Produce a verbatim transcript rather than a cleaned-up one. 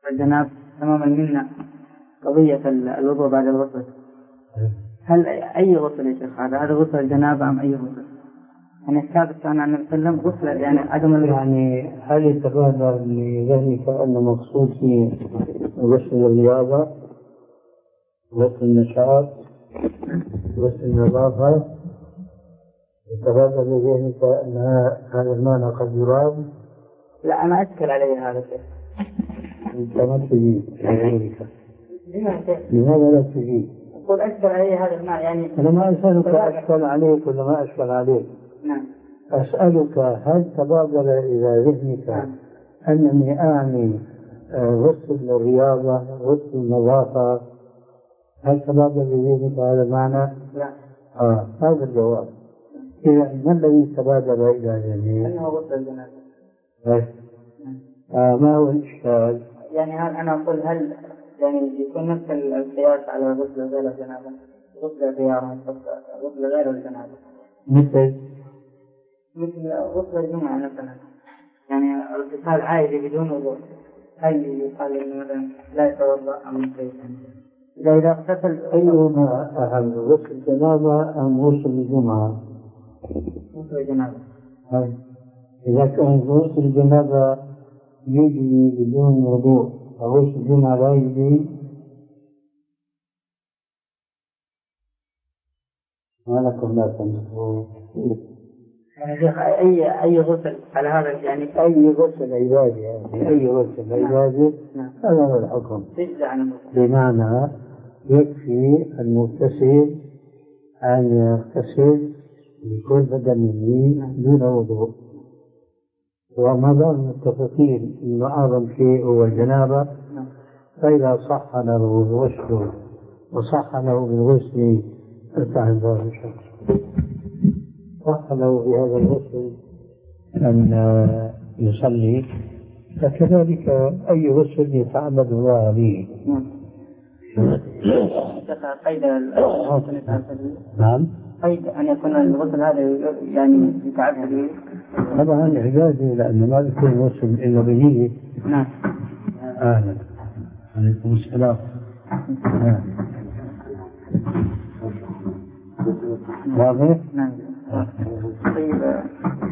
الجناب تماما منا قضية الوضوء بعد الغسل، هل أي غسل يا شيخ هذا؟ هذا غسل الجنابة أم أي غسل؟ يعني الثابت كان عن النبي صلى الله عليه وسلم غسل يعني عدم يعني هل يتبادر لذهنك أن مقصود في غسل الرياضة، غسل النشاط، غسل النظافة؟ يتبادر لذهنك أن هذا المعنى قد يراد؟ لا أنا أشكل علي هذا الشيء. أنت ما تجيب لذلك. لماذا؟ لماذا لا تجيب؟ أقول أشكل علي هذا المعنى يعني. أنا ما أسألك أشكل عليك ولا ما أشكل عليك. نعم. أسألك هل تبادر إلى ذهنك نعم. أنني أعني غسل الرياضة، غسل النظافة، هل تبادر لذهنك هذا المعنى؟ لا. آه هذا الجواب. إذا ما الذي تبادر إلى ذهنك؟ أنه غسل الجنابة. آه ما هو الإشكال؟ يعني هل أنا أقول هل يعني يكون نفس القياس على غسل غير الجنابة، غسل الرياضة، غسل غير الجنابة؟ مثل مثل غسل الجمعة مثلا، يعني اغتسال عادي بدون وضوء، هل يقال إنه مثلا لا يتوضأ أم يصلي؟ إذا إذا اغتسل أيهما أهم، غسل الجنابة أم غسل الجمعة؟ غسل الجنابة. إذا كان غسل الجنابة يجري بدون وضوء وغسل الجمعة لا يجري، ما لكم لا تنسوا. يعني أي أي غسل على هذا يعني أي غسل عبادي، يعني أي غسل عبادي هذا هو الحكم. بمعنى يكفي المغتسل أن يغتسل بكل بدنه دون وضوء، وما دام متفقين أن أعظم شيء هو الجنابة، فإذا صح له الغسل وصح له بالغسل ارتاح باب الشمس، صح له بهذا الغسل أن يصلي، فكذلك أي غسل يتعبد الله به. قيد نعم، قيد أن يكون الغسل هذا يعني يتعبد به. طبعا عبادي، لأنه ما يكون غسل إلا بنية. نعم. أهلا، عليكم السلام. واضح؟ نعم. طيب.